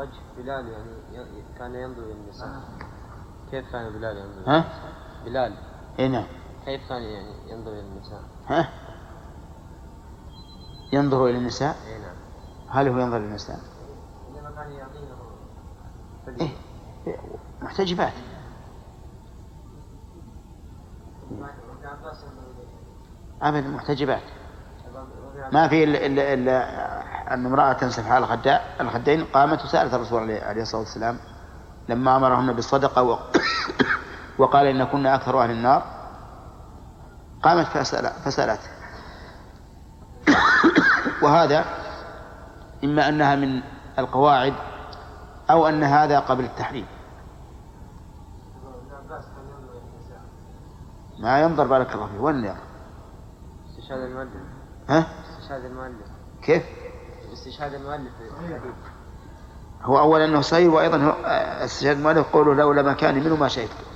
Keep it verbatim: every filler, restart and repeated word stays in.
وجه بلال يعني كان ينظر إلى النساء، كيف كان بلال ينظر؟ ها؟ بلال هنا كيف كان يعني ينظر إلى النساء؟ ها؟ ينظر إلى النساء؟ إيه نعم. هل هو ينظر إلى النساء؟ إنما كان يعطينه إيه؟ محتجبات. أبدا محتجبات، ما في إلا إلا إلا أن امرأة تنسف على الخداء الخدين قامت وسألت الرسول عليه الصلاة والسلام لما أمرهن بالصدقة و... وقال إن كنا أكثر أهل النار، قامت فسأل فسألت. وهذا إما أنها من القواعد أو أن هذا قبل التحريم. ما ينظر بارك الله فيه. وين ينظر؟ استشهاد المؤلف. ها؟ استشهاد المؤلف. كيف؟ استشهاد المؤلف. هو أولا أنه صحيح، وأيضا هو استشهاد المؤلف قوله لولا ما كان منه ما شهدت.